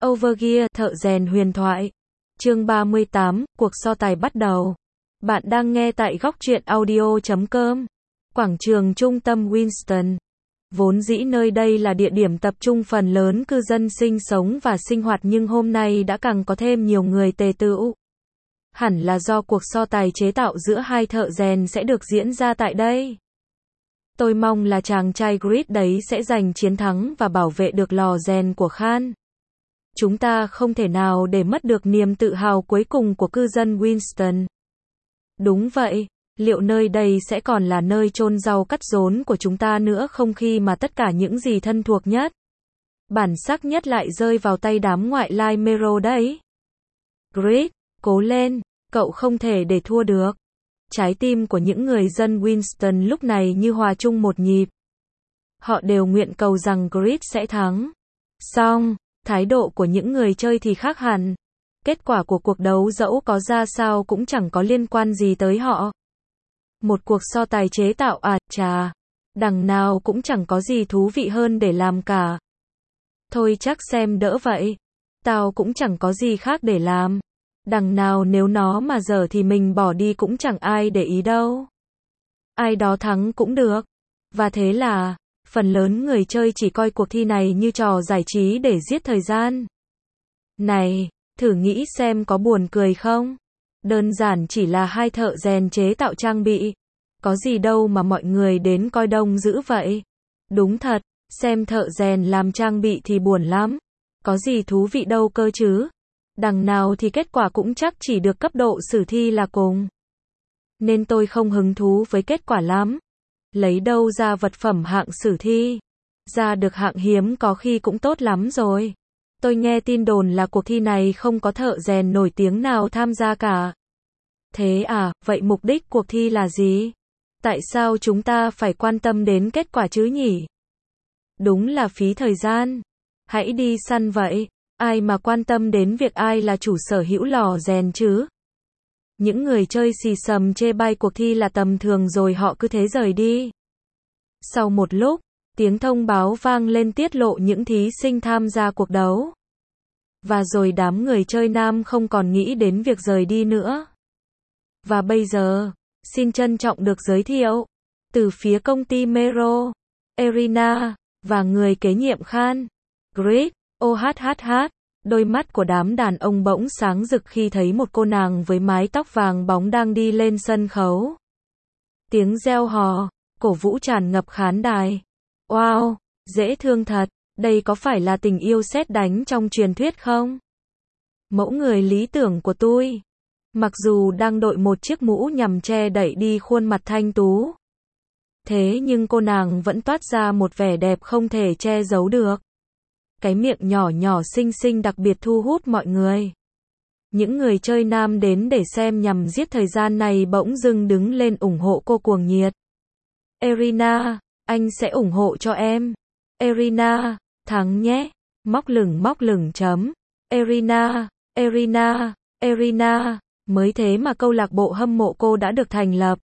Overgear, thợ rèn huyền thoại. Chương 38, cuộc so tài bắt đầu. Bạn đang nghe tại góc truyện audio.com. Quảng trường trung tâm Winston. Vốn dĩ nơi đây là địa điểm tập trung phần lớn cư dân sinh sống và sinh hoạt, nhưng hôm nay đã càng có thêm nhiều người tề tựu. Hẳn là do cuộc so tài chế tạo giữa hai thợ rèn sẽ được diễn ra tại đây. Tôi mong là chàng trai Grit đấy sẽ giành chiến thắng và bảo vệ được lò rèn của Khan. Chúng ta không thể nào để mất được niềm tự hào cuối cùng của cư dân Winston. Đúng vậy, liệu nơi đây sẽ còn là nơi chôn rau cắt rốn của chúng ta nữa không, khi mà tất cả những gì thân thuộc nhất, bản sắc nhất lại rơi vào tay đám ngoại lai Mero đấy. Grit, cố lên, cậu không thể để thua được. Trái tim của những người dân Winston lúc này như hòa chung một nhịp. Họ đều nguyện cầu rằng Grit sẽ thắng. Song, thái độ của những người chơi thì khác hẳn. Kết quả của cuộc đấu dẫu có ra sao cũng chẳng có liên quan gì tới họ. Một cuộc so tài chế tạo chà, đằng nào cũng chẳng có gì thú vị hơn để làm cả. Thôi chắc xem đỡ vậy. Tao cũng chẳng có gì khác để làm. Đằng nào nếu nó mà dở thì mình bỏ đi cũng chẳng ai để ý đâu. Ai đó thắng cũng được. Và thế là, phần lớn người chơi chỉ coi cuộc thi này như trò giải trí để giết thời gian. Này, thử nghĩ xem có buồn cười không? Đơn giản chỉ là hai thợ rèn chế tạo trang bị. Có gì đâu mà mọi người đến coi đông dữ vậy. Đúng thật, xem thợ rèn làm trang bị thì buồn lắm. Có gì thú vị đâu cơ chứ. Đằng nào thì kết quả cũng chắc chỉ được cấp độ sử thi là cùng. Nên tôi không hứng thú với kết quả lắm. Lấy đâu ra vật phẩm hạng sử thi. Ra được hạng hiếm có khi cũng tốt lắm rồi. Tôi nghe tin đồn là cuộc thi này không có thợ rèn nổi tiếng nào tham gia cả. Thế à, vậy mục đích cuộc thi là gì? Tại sao chúng ta phải quan tâm đến kết quả chứ nhỉ? Đúng là phí thời gian. Hãy đi săn vậy. Ai mà quan tâm đến việc ai là chủ sở hữu lò rèn chứ? Những người chơi xì xầm chê bai cuộc thi là tầm thường rồi họ cứ thế rời đi. Sau một lúc, tiếng thông báo vang lên tiết lộ những thí sinh tham gia cuộc đấu. Và rồi đám người chơi nam không còn nghĩ đến việc rời đi nữa. Và bây giờ, xin trân trọng được giới thiệu, từ phía công ty Mero, Erina, và người kế nhiệm Khan, Grit, OHHH, đôi mắt của đám đàn ông bỗng sáng rực khi thấy một cô nàng với mái tóc vàng bóng đang đi lên sân khấu. Tiếng reo hò, cổ vũ tràn ngập khán đài. Wow, dễ thương thật, đây có phải là tình yêu sét đánh trong truyền thuyết không? Mẫu người lý tưởng của tôi. Mặc dù đang đội một chiếc mũ nhằm che đậy đi khuôn mặt thanh tú. Thế nhưng cô nàng vẫn toát ra một vẻ đẹp không thể che giấu được. Cái miệng nhỏ nhỏ xinh xinh đặc biệt thu hút mọi người. Những người chơi nam đến để xem nhằm giết thời gian này bỗng dưng đứng lên ủng hộ cô cuồng nhiệt. Erina, anh sẽ ủng hộ cho em. Erina, thắng nhé. Móc lửng chấm. Erina, Erina, Erina. Mới thế mà câu lạc bộ hâm mộ cô đã được thành lập.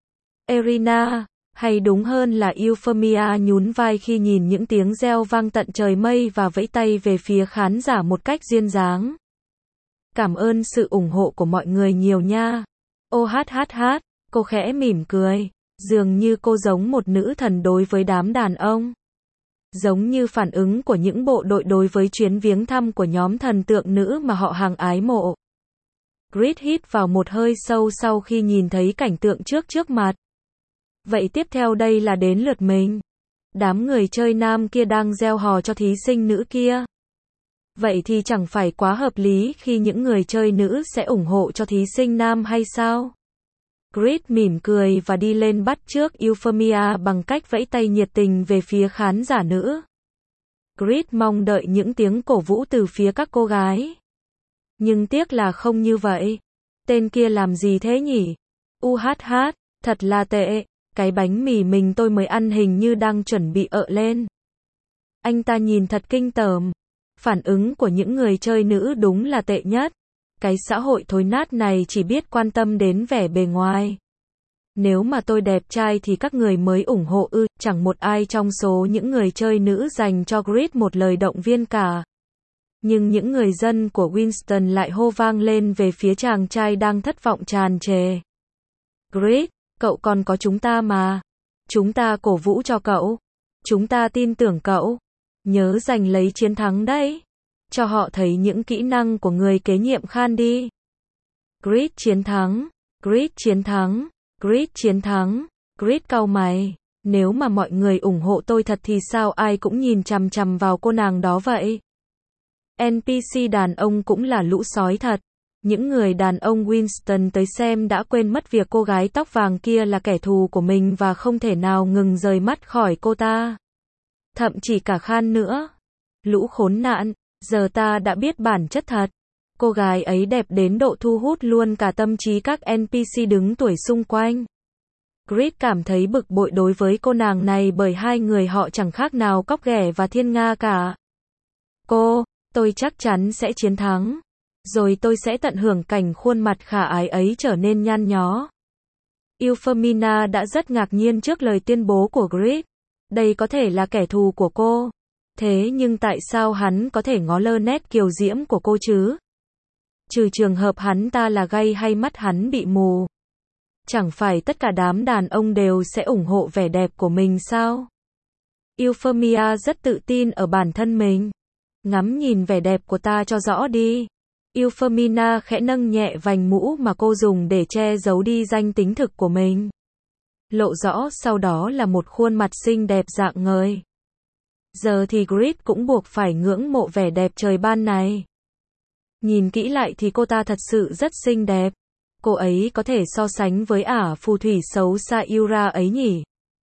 Erina, hay đúng hơn là Euphemia nhún vai khi nhìn những tiếng reo vang tận trời mây và vẫy tay về phía khán giả một cách duyên dáng. Cảm ơn sự ủng hộ của mọi người nhiều nha. OHHH, cô khẽ mỉm cười. Dường như cô giống một nữ thần đối với đám đàn ông. Giống như phản ứng của những bộ đội đối với chuyến viếng thăm của nhóm thần tượng nữ mà họ hàng ái mộ. Grit hít vào một hơi sâu sau khi nhìn thấy cảnh tượng trước mặt. Vậy tiếp theo đây là đến lượt mình. Đám người chơi nam kia đang reo hò cho thí sinh nữ kia. Vậy thì chẳng phải quá hợp lý khi những người chơi nữ sẽ ủng hộ cho thí sinh nam hay sao? Grit mỉm cười và đi lên bắt trước Euphemia bằng cách vẫy tay nhiệt tình về phía khán giả nữ. Grit mong đợi những tiếng cổ vũ từ phía các cô gái. Nhưng tiếc là không như vậy. Tên kia làm gì thế nhỉ? UHH, thật là tệ. Cái bánh mì mình tôi mới ăn hình như đang chuẩn bị ợ lên. Anh ta nhìn thật kinh tởm. Phản ứng của những người chơi nữ đúng là tệ nhất. Cái xã hội thối nát này chỉ biết quan tâm đến vẻ bề ngoài. Nếu mà tôi đẹp trai thì các người mới ủng hộ ư? Chẳng một ai trong số những người chơi nữ dành cho Grit một lời động viên cả. Nhưng những người dân của Winston lại hô vang lên về phía chàng trai đang thất vọng tràn trề. Grit, cậu còn có chúng ta mà. Chúng ta cổ vũ cho cậu. Chúng ta tin tưởng cậu. Nhớ giành lấy chiến thắng đấy. Cho họ thấy những kỹ năng của người kế nhiệm Khan đi. Grit chiến thắng. Grit chiến thắng. Grit chiến thắng. Grit cau mày. Nếu mà mọi người ủng hộ tôi thật thì sao ai cũng nhìn chằm chằm vào cô nàng đó vậy? NPC đàn ông cũng là lũ sói thật. Những người đàn ông Winston tới xem đã quên mất việc cô gái tóc vàng kia là kẻ thù của mình và không thể nào ngừng rời mắt khỏi cô ta. Thậm chí cả Khan nữa. Lũ khốn nạn, giờ ta đã biết bản chất thật. Cô gái ấy đẹp đến độ thu hút luôn cả tâm trí các NPC đứng tuổi xung quanh. Grit cảm thấy bực bội đối với cô nàng này bởi hai người họ chẳng khác nào cóc ghẻ và thiên nga cả. Tôi chắc chắn sẽ chiến thắng. Rồi tôi sẽ tận hưởng cảnh khuôn mặt khả ái ấy trở nên nhăn nhó. Euphemina đã rất ngạc nhiên trước lời tuyên bố của Grit. Đây có thể là kẻ thù của cô. Thế nhưng tại sao hắn có thể ngó lơ nét kiều diễm của cô chứ? Trừ trường hợp hắn ta là gay hay mắt hắn bị mù. Chẳng phải tất cả đám đàn ông đều sẽ ủng hộ vẻ đẹp của mình sao? Euphemia rất tự tin ở bản thân mình. Ngắm nhìn vẻ đẹp của ta cho rõ đi. Euphemina khẽ nâng nhẹ vành mũ mà cô dùng để che giấu đi danh tính thực của mình. Lộ rõ sau đó là một khuôn mặt xinh đẹp rạng ngời. Giờ thì Grit cũng buộc phải ngưỡng mộ vẻ đẹp trời ban này. Nhìn kỹ lại thì cô ta thật sự rất xinh đẹp. Cô ấy có thể so sánh với ả phù thủy xấu xa Yura ấy nhỉ?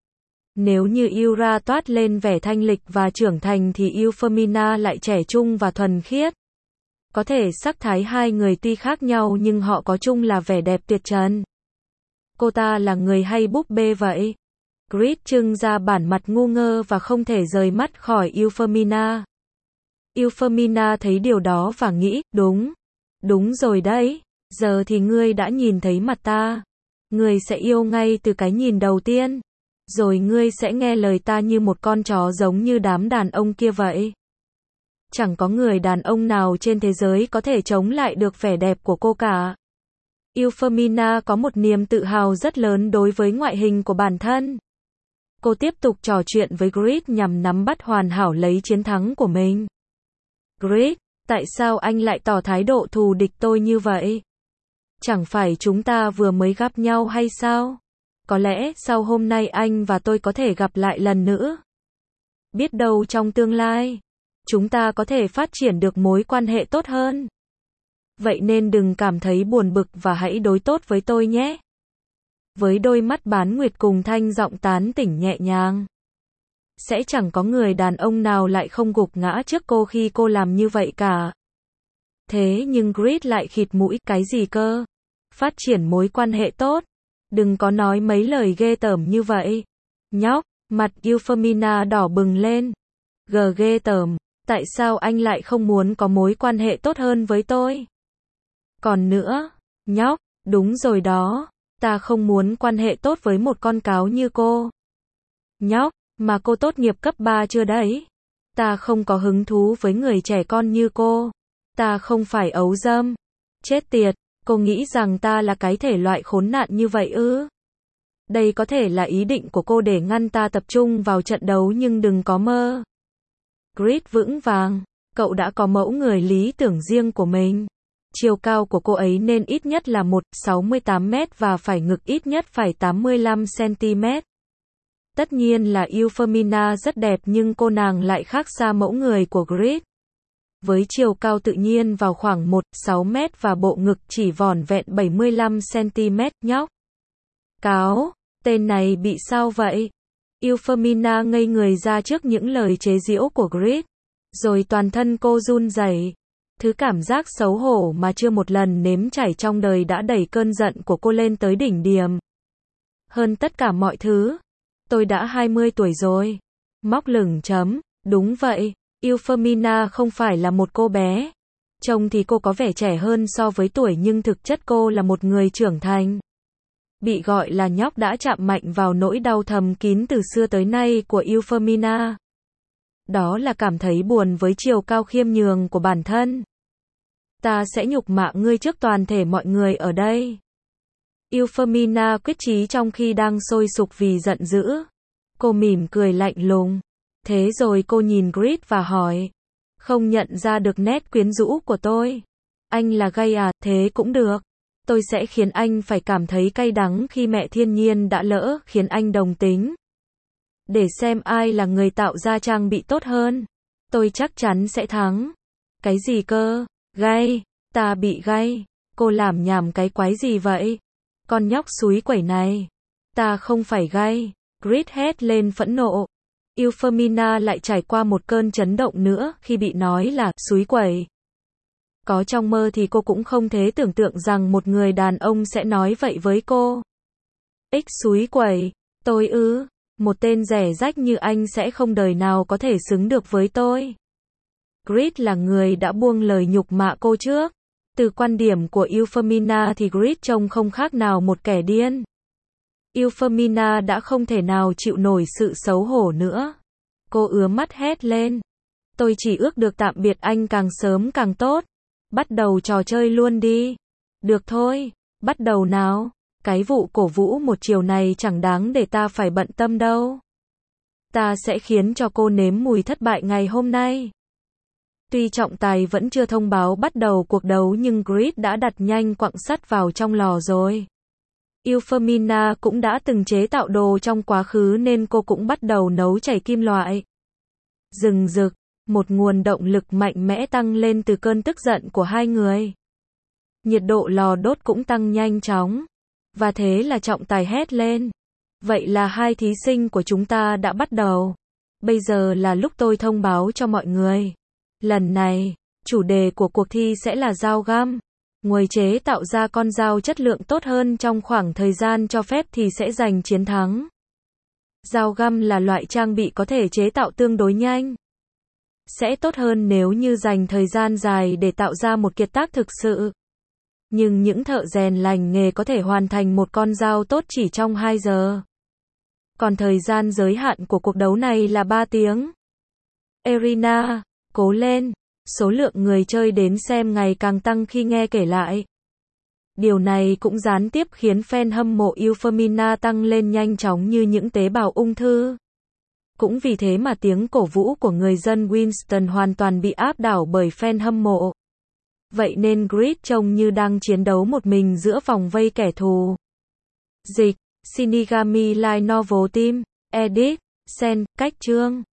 Nếu như Yura toát lên vẻ thanh lịch và trưởng thành thì Euphemina lại trẻ trung và thuần khiết. Có thể sắc thái hai người tuy khác nhau nhưng họ có chung là vẻ đẹp tuyệt trần. Cô ta là người hay búp bê vậy? Grit trưng ra bản mặt ngu ngơ và không thể rời mắt khỏi Euphemina. Euphemina thấy điều đó và nghĩ, đúng rồi đấy, giờ thì ngươi đã nhìn thấy mặt ta. Ngươi sẽ yêu ngay từ cái nhìn đầu tiên. Rồi ngươi sẽ nghe lời ta như một con chó giống như đám đàn ông kia vậy. Chẳng có người đàn ông nào trên thế giới có thể chống lại được vẻ đẹp của cô cả. Euphemina có một niềm tự hào rất lớn đối với ngoại hình của bản thân. Cô tiếp tục trò chuyện với Grit nhằm nắm bắt hoàn hảo lấy chiến thắng của mình. Grit, tại sao anh lại tỏ thái độ thù địch tôi như vậy? Chẳng phải chúng ta vừa mới gặp nhau hay sao? Có lẽ sau hôm nay anh và tôi có thể gặp lại lần nữa. Biết đâu trong tương lai, chúng ta có thể phát triển được mối quan hệ tốt hơn. Vậy nên đừng cảm thấy buồn bực và hãy đối tốt với tôi nhé. Với đôi mắt bán nguyệt cùng thanh giọng tán tỉnh nhẹ nhàng. Sẽ chẳng có người đàn ông nào lại không gục ngã trước cô khi cô làm như vậy cả. Thế nhưng Grit lại khịt mũi, cái gì cơ? Phát triển mối quan hệ tốt? Đừng có nói mấy lời ghê tởm như vậy. Nhóc, mặt Euphemina đỏ bừng lên. Ghê tởm, tại sao anh lại không muốn có mối quan hệ tốt hơn với tôi? Còn nữa, nhóc, đúng rồi đó, ta không muốn quan hệ tốt với một con cáo như cô. Nhóc, mà cô tốt nghiệp cấp 3 chưa đấy? Ta không có hứng thú với người trẻ con như cô. Ta không phải ấu dâm. Chết tiệt, cô nghĩ rằng ta là cái thể loại khốn nạn như vậy ư? Đây có thể là ý định của cô để ngăn ta tập trung vào trận đấu nhưng đừng có mơ. Grit vững vàng, cậu đã có mẫu người lý tưởng riêng của mình. Chiều cao của cô ấy nên ít nhất là 1,68 m và phải ngực ít nhất phải 85 cm. Tất nhiên là Euphemina rất đẹp nhưng cô nàng lại khác xa mẫu người của Grit. Với chiều cao tự nhiên vào khoảng 1,6 m và bộ ngực chỉ vỏn vẹn 75 cm, nhóc. Cáo, tên này bị sao vậy? Euphemina ngây người ra trước những lời chế giễu của Grit. Rồi toàn thân cô run rẩy. Thứ cảm giác xấu hổ mà chưa một lần nếm trải trong đời đã đẩy cơn giận của cô lên tới đỉnh điểm. Hơn tất cả mọi thứ, tôi đã 20 tuổi rồi. Móc lửng chấm, đúng vậy, Euphemina không phải là một cô bé. Trông thì cô có vẻ trẻ hơn so với tuổi nhưng thực chất cô là một người trưởng thành. Bị gọi là nhóc đã chạm mạnh vào nỗi đau thầm kín từ xưa tới nay của Euphemina. đó là cảm thấy buồn với chiều cao khiêm nhường của bản thân. Ta sẽ nhục mạ ngươi trước toàn thể mọi người ở đây. Euphemina quyết chí trong khi đang sôi sục vì giận dữ. Cô mỉm cười lạnh lùng. Thế rồi cô nhìn Grid và hỏi. Không nhận ra được nét quyến rũ của tôi. Anh là gay à, thế cũng được. Tôi sẽ khiến anh phải cảm thấy cay đắng khi mẹ thiên nhiên đã lỡ khiến anh đồng tính. Để xem ai là người tạo ra trang bị tốt hơn. Tôi chắc chắn sẽ thắng. Cái gì cơ? Gay? Ta bị gay? Cô làm nhảm cái quái gì vậy? Con nhóc xúi quẩy này. Ta không phải gay. Grid hét lên phẫn nộ. Euphemina lại trải qua một cơn chấn động nữa khi bị nói là xúi quẩy. Có trong mơ thì cô cũng không thể tưởng tượng rằng một người đàn ông sẽ nói vậy với cô. Xúi quẩy. Tôi ư? Một tên rẻ rách như anh sẽ không đời nào có thể xứng được với tôi. Grid là người đã buông lời nhục mạ cô trước. Từ quan điểm của Euphemina thì Grid trông không khác nào một kẻ điên. Euphemina đã không thể nào chịu nổi sự xấu hổ nữa. Cô ứa mắt hét lên. Tôi chỉ ước được tạm biệt anh càng sớm càng tốt. Bắt đầu trò chơi luôn đi. Được thôi, bắt đầu nào. Cái vụ cổ vũ một chiều này chẳng đáng để ta phải bận tâm đâu. Ta sẽ khiến cho cô nếm mùi thất bại ngày hôm nay. Tuy trọng tài vẫn chưa thông báo bắt đầu cuộc đấu nhưng Grid đã đặt nhanh quặng sắt vào trong lò rồi. Euphemina cũng đã từng chế tạo đồ trong quá khứ nên cô cũng bắt đầu nấu chảy kim loại. Rừng rực, một nguồn động lực mạnh mẽ tăng lên từ cơn tức giận của hai người. Nhiệt độ lò đốt cũng tăng nhanh chóng. Và thế là trọng tài hét lên. Vậy là hai thí sinh của chúng ta đã bắt đầu. Bây giờ là lúc tôi thông báo cho mọi người. Lần này, chủ đề của cuộc thi sẽ là dao găm. Người chế tạo ra con dao chất lượng tốt hơn trong khoảng thời gian cho phép thì sẽ giành chiến thắng. Dao găm là loại trang bị có thể chế tạo tương đối nhanh. Sẽ tốt hơn nếu như dành thời gian dài để tạo ra một kiệt tác thực sự. Nhưng những thợ rèn lành nghề có thể hoàn thành một con dao tốt chỉ trong 2 giờ. Còn thời gian giới hạn của cuộc đấu này là 3 tiếng. Irina, cố lên. Số lượng người chơi đến xem ngày càng tăng khi nghe kể lại. Điều này cũng gián tiếp khiến fan hâm mộ Euphemina tăng lên nhanh chóng như những tế bào ung thư. Cũng vì thế mà tiếng cổ vũ của người dân Winston hoàn toàn bị áp đảo bởi fan hâm mộ. Vậy nên Grid trông như đang chiến đấu một mình giữa vòng vây kẻ thù. Dịch, Shinigami Light Novel Team, Edit, Sen, Cách chương.